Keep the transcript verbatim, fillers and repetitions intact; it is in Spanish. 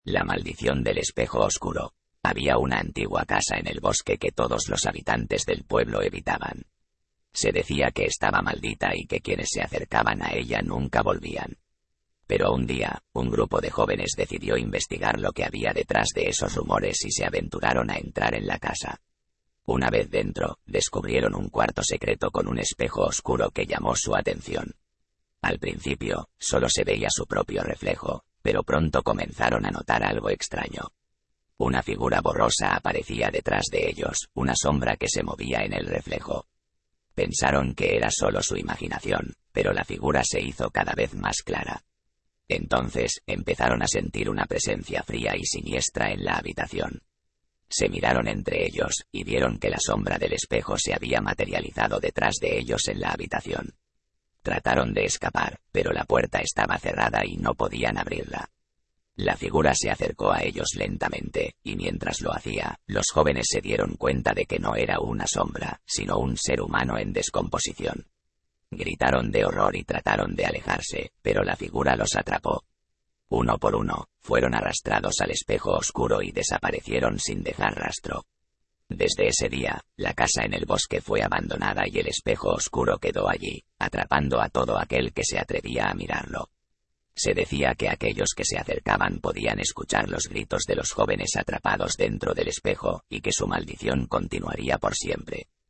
La maldición del espejo oscuro. Había una antigua casa en el bosque que todos los habitantes del pueblo evitaban. Se decía que estaba maldita y que quienes se acercaban a ella nunca volvían. Pero un día, un grupo de jóvenes decidió investigar lo que había detrás de esos rumores y se aventuraron a entrar en la casa. Una vez dentro, descubrieron un cuarto secreto con un espejo oscuro que llamó su atención. Al principio, solo se veía su propio reflejo, pero pronto comenzaron a notar algo extraño. Una figura borrosa aparecía detrás de ellos, una sombra que se movía en el reflejo. Pensaron que era solo su imaginación, pero la figura se hizo cada vez más clara. Entonces, empezaron a sentir una presencia fría y siniestra en la habitación. Se miraron entre ellos, y vieron que la sombra del espejo se había materializado detrás de ellos en la habitación. Trataron de escapar, pero la puerta estaba cerrada y no podían abrirla. La figura se acercó a ellos lentamente, y mientras lo hacía, los jóvenes se dieron cuenta de que no era una sombra, sino un ser humano en descomposición. Gritaron de horror y trataron de alejarse, pero la figura los atrapó. Uno por uno, fueron arrastrados al espejo oscuro y desaparecieron sin dejar rastro. Desde ese día, la casa en el bosque fue abandonada y el espejo oscuro quedó allí, atrapando a todo aquel que se atrevía a mirarlo. Se decía que aquellos que se acercaban podían escuchar los gritos de los jóvenes atrapados dentro del espejo y que su maldición continuaría por siempre.